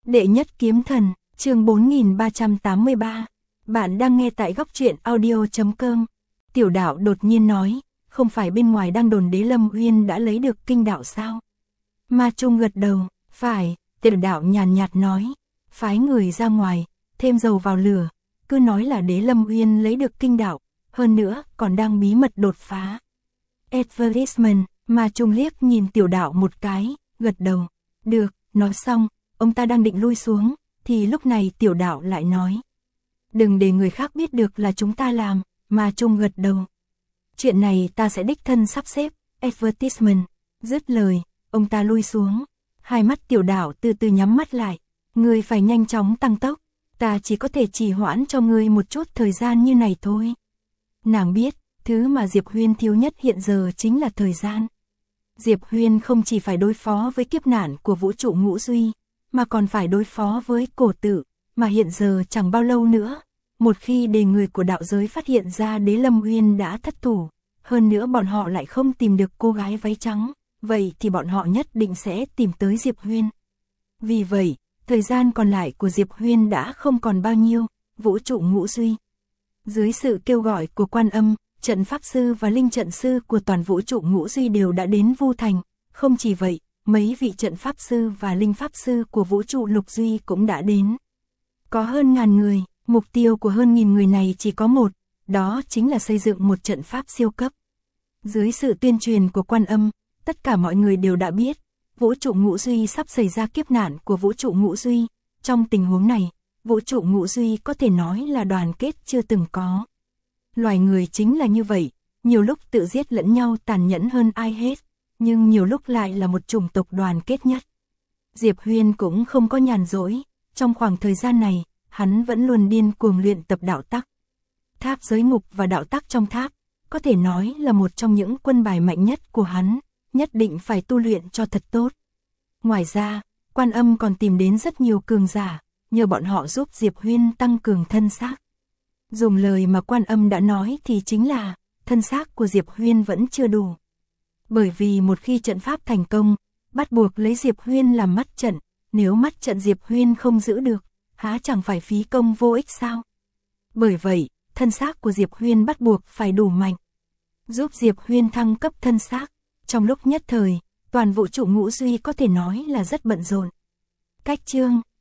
Đệ nhất kiếm thần, chương 4383. Bạn đang nghe tại góc truyện audio.com. Tiểu đạo đột nhiên nói, không phải bên ngoài đang đồn Đế Lâm Uyên đã lấy được kinh đạo sao? Ma Trung gật đầu, phải. Tiểu đạo nhàn nhạt nói, phái người ra ngoài, thêm dầu vào lửa, cứ nói là Đế Lâm Uyên lấy được kinh đạo, hơn nữa còn đang bí mật đột phá. Advertisement. Ma Trung liếc nhìn tiểu đạo một cái, gật đầu. Được, nói xong, ông ta đang định lui xuống, thì lúc này tiểu đạo lại nói. Đừng để người khác biết được là chúng ta làm. Ma Trung gật đầu. Chuyện này ta sẽ đích thân sắp xếp. Advertisement. Dứt lời, ông ta lui xuống. Hai mắt tiểu đạo từ từ nhắm mắt lại. Ngươi phải nhanh chóng tăng tốc. Ta chỉ có thể trì hoãn cho ngươi một chút thời gian như này thôi. Nàng biết, thứ mà Diệp Huyên thiếu nhất hiện giờ chính là thời gian. Diệp Huyên không chỉ phải đối phó với kiếp nạn của vũ trụ ngũ duy, mà còn phải đối phó với cổ tự, mà hiện giờ chẳng bao lâu nữa. Một khi để người của đạo giới phát hiện ra Đế Lâm Uyên đã thất thủ, hơn nữa bọn họ lại không tìm được cô gái váy trắng, vậy thì bọn họ nhất định sẽ tìm tới Diệp Huyên. Vì vậy, thời gian còn lại của Diệp Huyên đã không còn bao nhiêu. Vũ trụ ngũ duy. Dưới sự kêu gọi của Quan Âm, trận pháp sư và linh trận sư của toàn vũ trụ ngũ duy đều đã đến Vu Thành. Không chỉ vậy, mấy vị trận pháp sư và linh pháp sư của vũ trụ lục duy cũng đã đến. Có hơn 1000 người, mục tiêu của hơn 1000 người này chỉ có một, đó chính là xây dựng một trận pháp siêu cấp. Dưới sự tuyên truyền của Quan Âm, tất cả mọi người đều đã biết, vũ trụ ngũ duy sắp xảy ra kiếp nạn của vũ trụ ngũ duy. Trong tình huống này, vũ trụ ngũ duy có thể nói là đoàn kết chưa từng có. Loài người chính là như vậy, nhiều lúc tự giết lẫn nhau tàn nhẫn hơn ai hết, nhưng nhiều lúc lại là một chủng tộc đoàn kết nhất. Diệp Huyên cũng không có nhàn rỗi, trong khoảng thời gian này, hắn vẫn luôn điên cuồng luyện tập đạo tắc. Tháp giới ngục và đạo tắc trong tháp, có thể nói là một trong những quân bài mạnh nhất của hắn, nhất định phải tu luyện cho thật tốt. Ngoài ra, Quan Âm còn tìm đến rất nhiều cường giả, nhờ bọn họ giúp Diệp Huyên tăng cường thân xác. Dùng lời mà Quan Âm đã nói thì chính là, thân xác của Diệp Huyên vẫn chưa đủ. Bởi vì một khi trận pháp thành công, bắt buộc lấy Diệp Huyên làm mắt trận, nếu mắt trận Diệp Huyên không giữ được, há chẳng phải phí công vô ích sao? Bởi vậy, thân xác của Diệp Huyên bắt buộc phải đủ mạnh. Giúp Diệp Huyên thăng cấp thân xác, trong lúc nhất thời, toàn vũ trụ ngũ duy có thể nói là rất bận rộn. Cách chương,